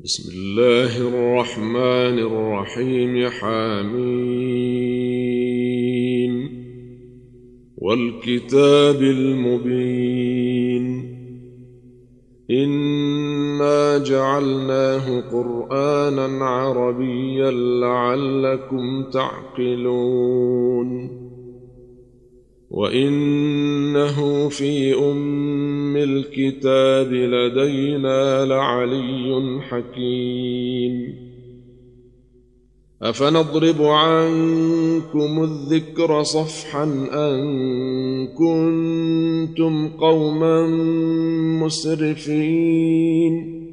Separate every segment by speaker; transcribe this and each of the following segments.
Speaker 1: بسم الله الرحمن الرحيم. حميم والكتاب المبين إنا جعلناه قرآنا عربيا لعلكم تعقلون وإنه في أم الكتاب لدينا لعلي حكيم أفنضرب عنكم الذكر صفحا أن كنتم قوما مسرفين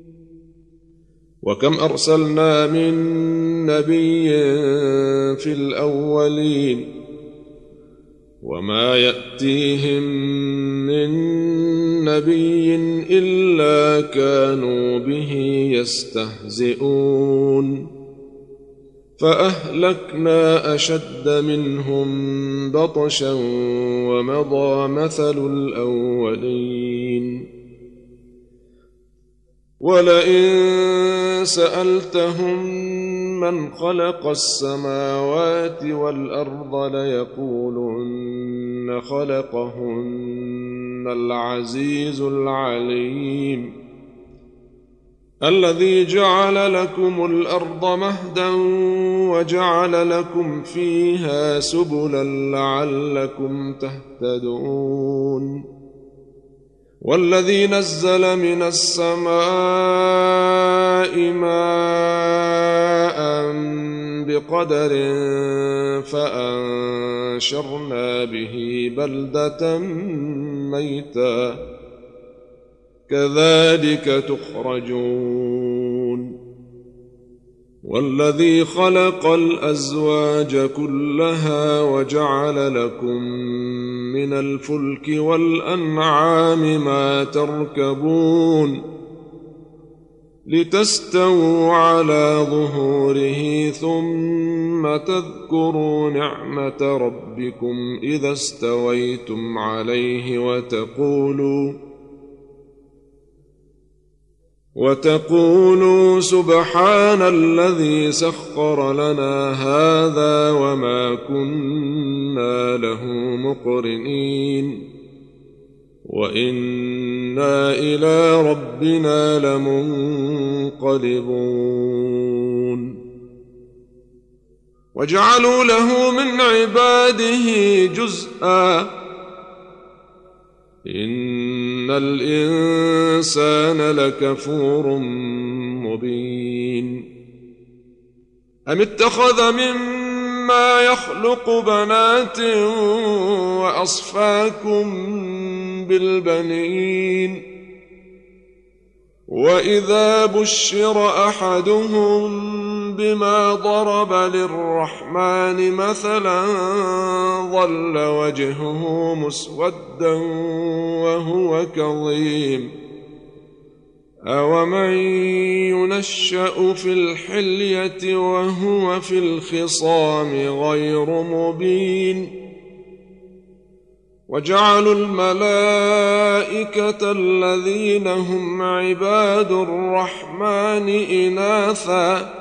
Speaker 1: وكم أرسلنا من نبي في الأولين وما يأتيهم من نبي إلا كانوا به يستهزئون فأهلكنا أشد منهم بطشا ومضى مثل الأولين ولئن سألتهم من خلق السماوات والأرض ليقولن خلقهن العزيز العليم الذي جعل لكم الأرض مهدا وجعل لكم فيها سبلا لعلكم تهتدون والذي نزل من السماء ماء بقدر فأنشرنا به بلدة ميتا كذلك تخرجون والذي خلق الأزواج كلها وجعل لكم من الفلك والأنعام ما تركبون لتستووا على ظهوره ثم تذكروا نعمة ربكم إذا استويتم عليه وتقولوا سبحان الذي سخر لنا هذا وما كنا له مقرنين وإنا إلى ربنا لمنقلبون وجعلوا له من عباده جزءا إن الإنسان لكفور مبين أم اتخذ مما يخلق بنات وأصفاكم بالبنين وإذا بشر أحدهم بما ضرب للرحمن مثلا ظل وجهه مسودا وهو كظيم أومن ينشأ في الحلية وهو في الخصام غير مبين وجعلوا الملائكة الذين هم عباد الرحمن إناثا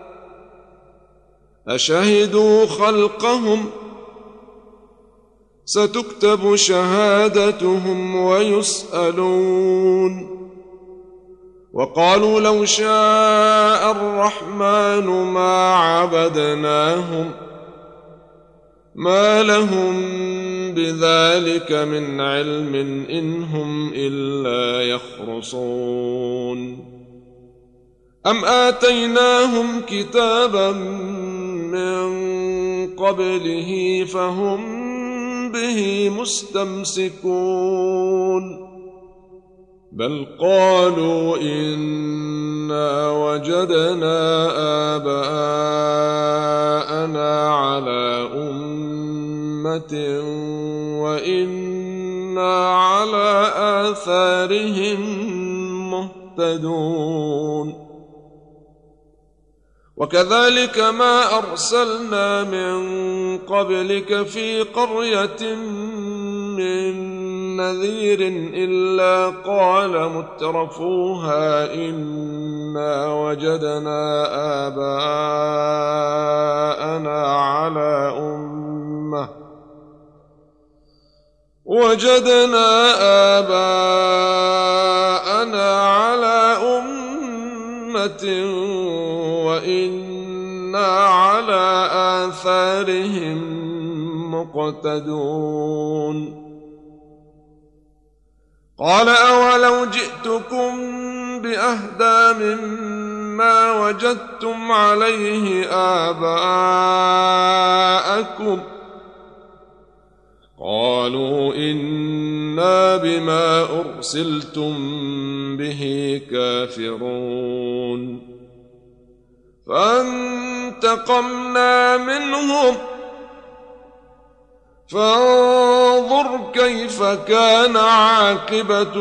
Speaker 1: أشهدوا خلقهم ستكتب شهادتهم ويسألون وقالوا لو شاء الرحمن ما عبدناهم ما لهم بذلك من علم إن هم إلا يخرصون أم آتيناهم كتابا من قبله فهم به مستمسكون بل قالوا إنا وجدنا آباءنا على أمة وإنا على آثارهم مهتدون وكذلك ما أرسلنا من قبلك في قرية من نذير إلا قال مترفوها إنا وجدنا آباءنا على أمة وإنا على آثارهم مقتدون قال أولو جئتكم بأهدى مما وجدتم عليه آباءكم قالوا إنا بما أرسلتم به كافرون فانتقمنا منهم فانظر كيف كان عاقبة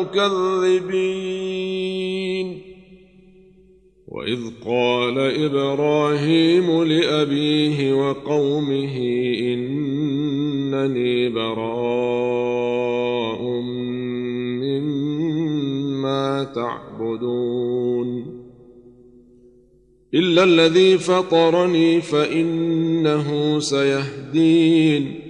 Speaker 1: المكذبين وإذ قال إبراهيم لأبيه وقومه إنني براء مما تعبدون إلا الذي فطرني فإنه سيهدين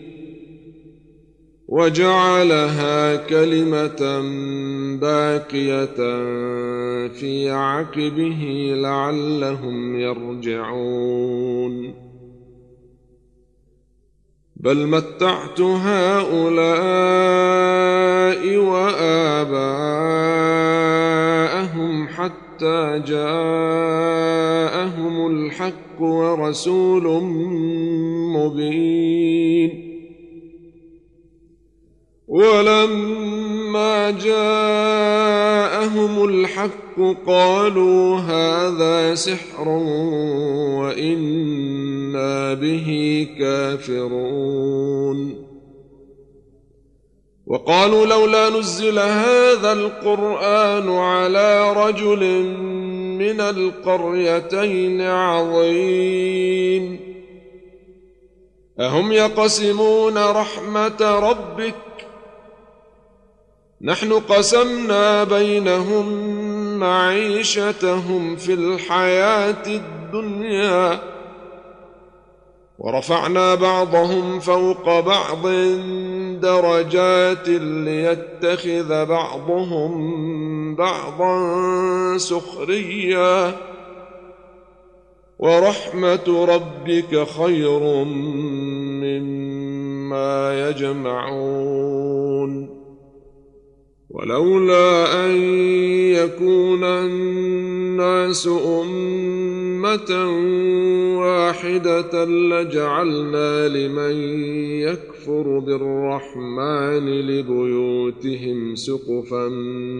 Speaker 1: وجعلها كلمة باقية في عقبه لعلهم يرجعون بل متعت هؤلاء وآباءهم حتى جاءهم الحق ورسول مبين ولما جاءهم الحق قالوا هذا سحر وإنا به كافرون وقالوا لولا نزل هذا القرآن على رجل من القريتين عظيم أهم يقسمون رحمة ربك نحن قسمنا بينهم معيشتهم في الحياة الدنيا ورفعنا بعضهم فوق بعض درجات ليتخذ بعضهم بعضا سخريا ورحمة ربك خير مما يجمعون ولولا أن يكون الناس أمة واحدة لجعلنا لمن يكفر بالرحمن لبيوتهم سقفا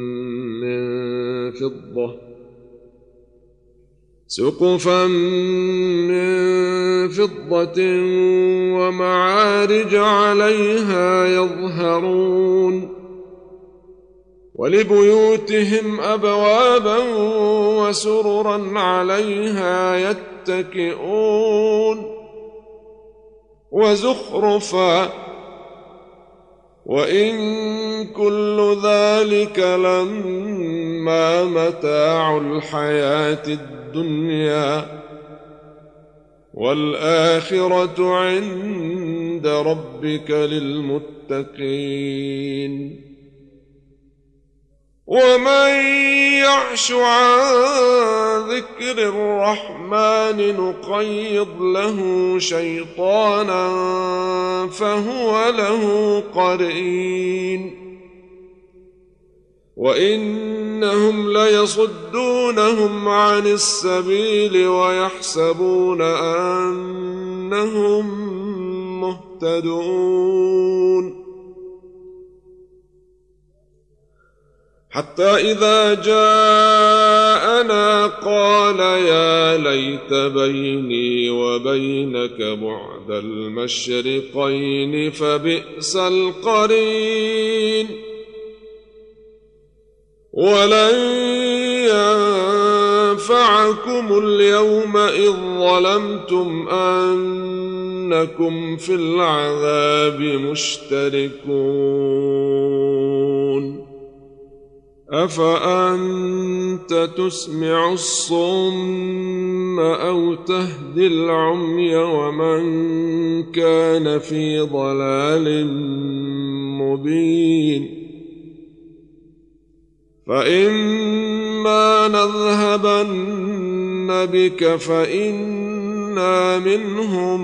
Speaker 1: من فضة ومعارج عليها يظهرون ولبيوتهم أبوابا وسررا عليها يتكئون وزخرفا وإن كل ذلك لما متاع الحياة الدنيا والآخرة عند ربك للمتقين ومن يعش عن ذكر الرحمن نقيض له شيطانا فهو له قرين وإنهم ليصدونهم عن السبيل ويحسبون أنهم مهتدون حتى إذا جاءنا قال يا ليت بيني وبينك بعد المشرقين فبئس القرين ولن ينفعكم اليوم إذ ظلمتم أنكم في العذاب مشتركون أفأنت تسمع الصم أو تهدي العمي ومن كان في ضلال مبين فإما نذهبن بك فإنا منهم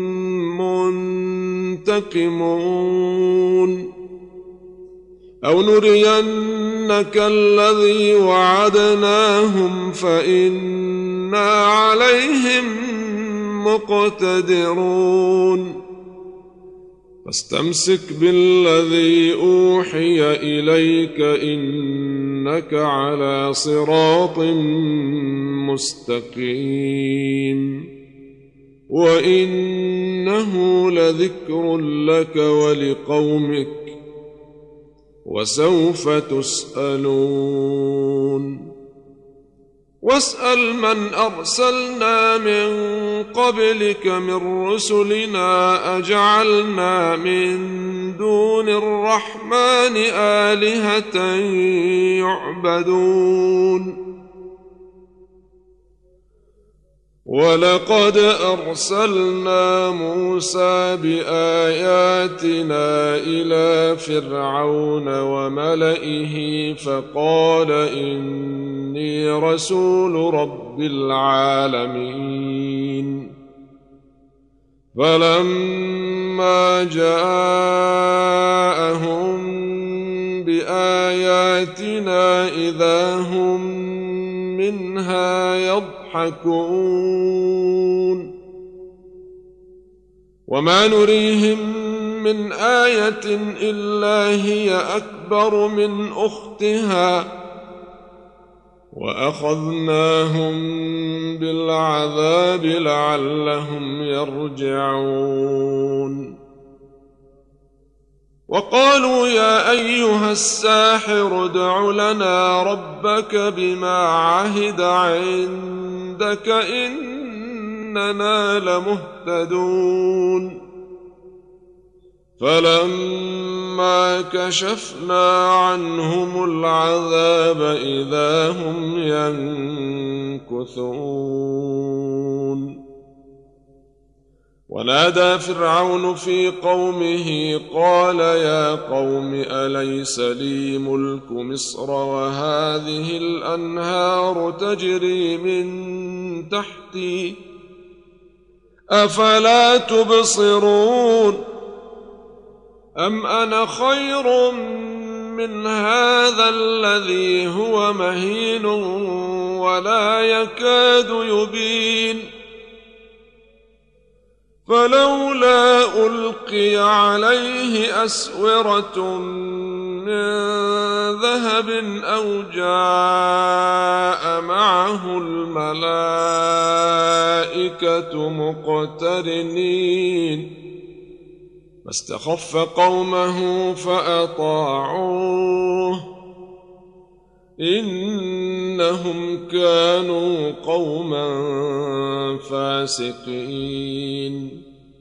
Speaker 1: منتقمون أو نرينك الذي وعدناهم فإنا عليهم مقتدرون فاستمسك بالذي أوحي إليك إنك على صراط مستقيم وإنه لذكر لك ولقومك وسوف تسألون واسأل من أرسلنا من قبلك من رسلنا أجعلنا من دون الرحمن آلهة يعبدون ولقد أرسلنا موسى بآياتنا إلى فرعون وملئه فقال إني رسول رب العالمين فلما جاءهم بآياتنا إذا هم منها يضحكون وما نريهم من آية إلا هي أكبر من أختها وأخذناهم بالعذاب لعلهم يرجعون وقالوا يا أيها الساحر ادع لنا ربك بما عهد عندك إننا لمهتدون فلما كشفنا عنهم العذاب إذا هم ينكثون ونادى فرعون في قومه قال يا قوم أليس لي ملك مصر وهذه الأنهار تجري من تحتي أفلا تبصرون أم أنا خير من هذا الذي هو مهين ولا يكاد يبين فلولا ألقي عليه أسورة من ذهب أو جاء معه الملائكة مقترنين فاستخف قومه فأطاعوه إنهم كانوا قوما فاسقين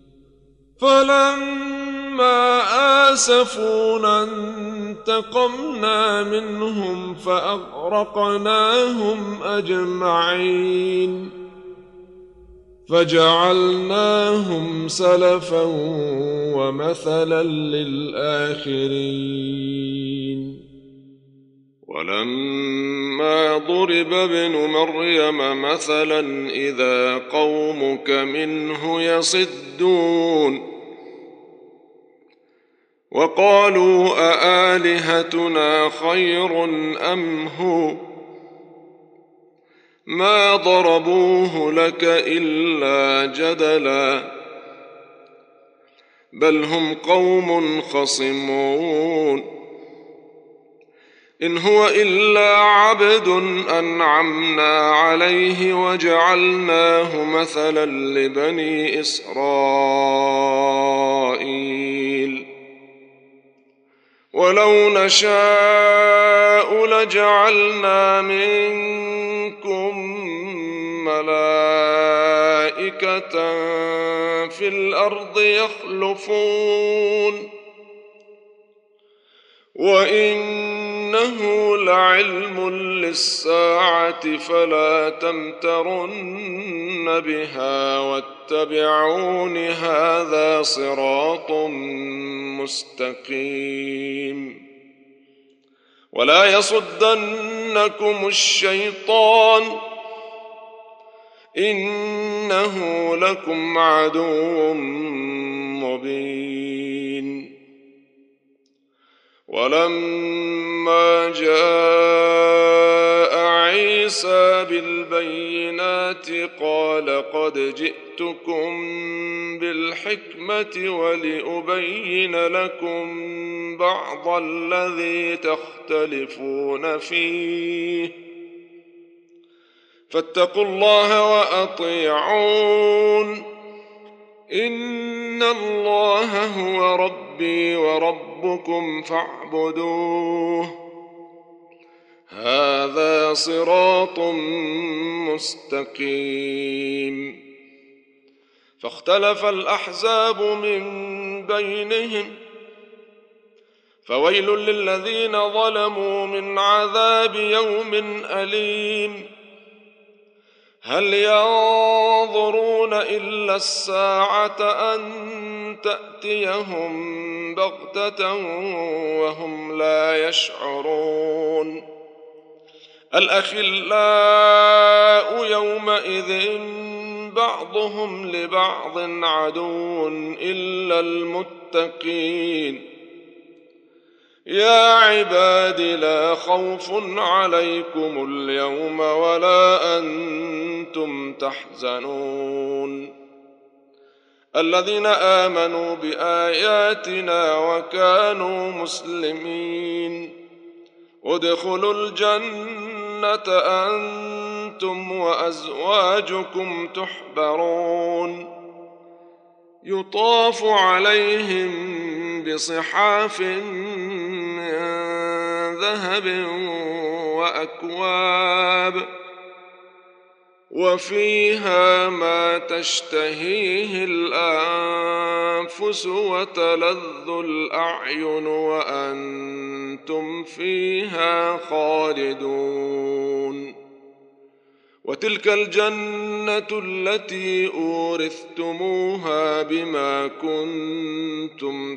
Speaker 1: فلما آسفونا انتقمنا منهم فأغرقناهم أجمعين فجعلناهم سلفا ومثلا للآخرين ولما ضرب ابن مريم مثلا إذا قومك منه يصدون وقالوا أآلهتنا خير أم هو ما ضربوه لك إلا جدلا بل هم قوم خصمون إن هو إلا عبد أنعمنا عليه وجعلناه مثلا لبني إسرائيل ولو نشاء لجعلنا منكم ملائكة في الأرض يخلفون وإنه لعلم للساعة فلا تمترن بها واتبعون هذا صراط مستقيم. ولا يصدنكم الشيطان إنه لكم عدو مبين. ولما جاء عيسى بالبينات قال قد جئتكم بالحكمة ولأبين لكم بعض الذي تختلفون فيه فاتقوا الله وأطيعون إن الله هو ربي وربكم فاعبدوه هذا صراط مستقيم. فاختلف الأحزاب من بينهم فويل للذين ظلموا من عذاب يوم أليم. هل ينظرون إلا الساعة أن تأتيهم بغتة وهم لا يشعرون. الأخلاء يومئذ بعضهم لبعض عدو إلا المتقين. يا عباد لا خوف عليكم اليوم ولا أنتم تحزنون الذين آمنوا بآياتنا وكانوا مسلمين ادخلوا الجنة أنتم وأزواجكم تحبرون يطاف عليهم بصحاف من ذهب وأكواب وفيها ما تشتهيه الأنفس وتلذ الأعين وأنتم فيها خالدون. وتلك الجنة التي أورثتموها بما كنتم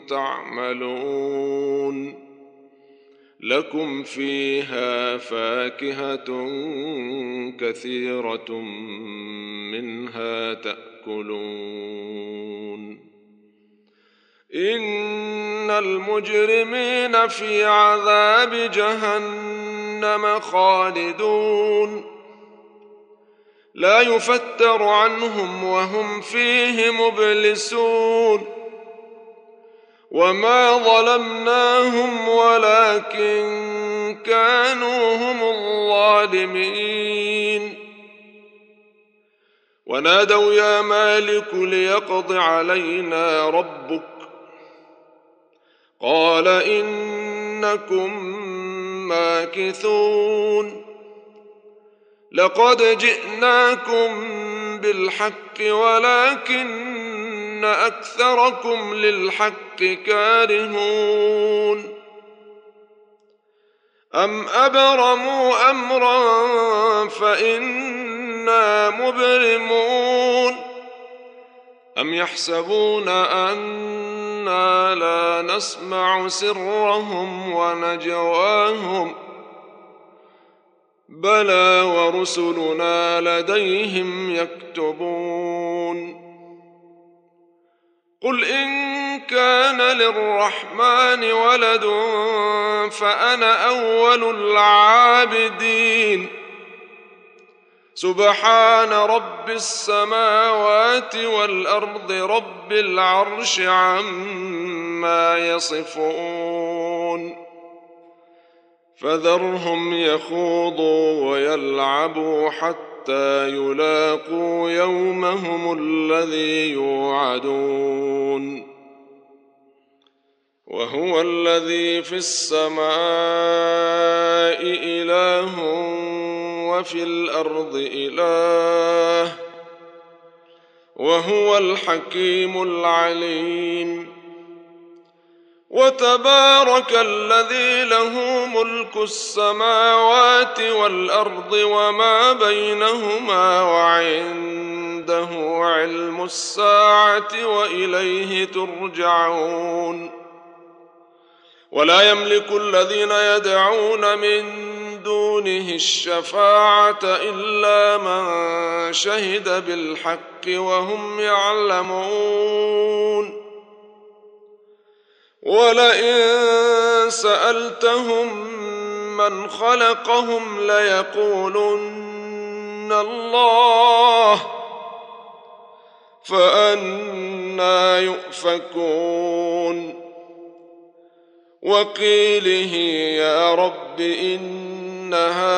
Speaker 1: تعملون لكم فيها فاكهة كثيرة منها تأكلون. إن المجرمين في عذاب جهنم خالدون لا يفتر عنهم وهم فيه مبلسون. وما ظلمناهم ولكن كانوا هم الظالمين. ونادوا يا مالك ليقض علينا ربك قال إنكم ماكثون لقد جئناكم بالحق ولكن أكثركم للحق كارهون. أم أبرموا أمرا فإنا مبرمون أم يحسبون أنا لا نسمع سرهم ونجواهم بلى ورسلنا لديهم يكتبون. قل إن كان للرحمن ولد فأنا أول العابدين سبحان رب السماوات والأرض رب العرش عما يصفون. فذرهم يخوضوا ويلعبوا حتى يلاقوا يومهم الذي يوعدون. وهو الذي في السماء إله وفي الأرض إله وهو الحكيم العليم. وتبارك الذي له ملك السماوات والأرض وما بينهما وعنده علم الساعة وإليه ترجعون. ولا يملك الذين يدعون من دونه الشفاعة إلا من شهد بالحق وهم يعلمون. ولئن سألتهم من خلقهم ليقولن الله فأنى يؤفكون. وقيله يا رب إن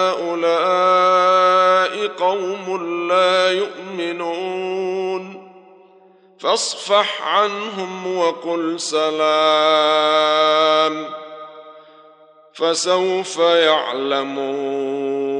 Speaker 1: هؤلاء قوم لا يؤمنون فاصفح عنهم وقل سلام فسوف يعلمون.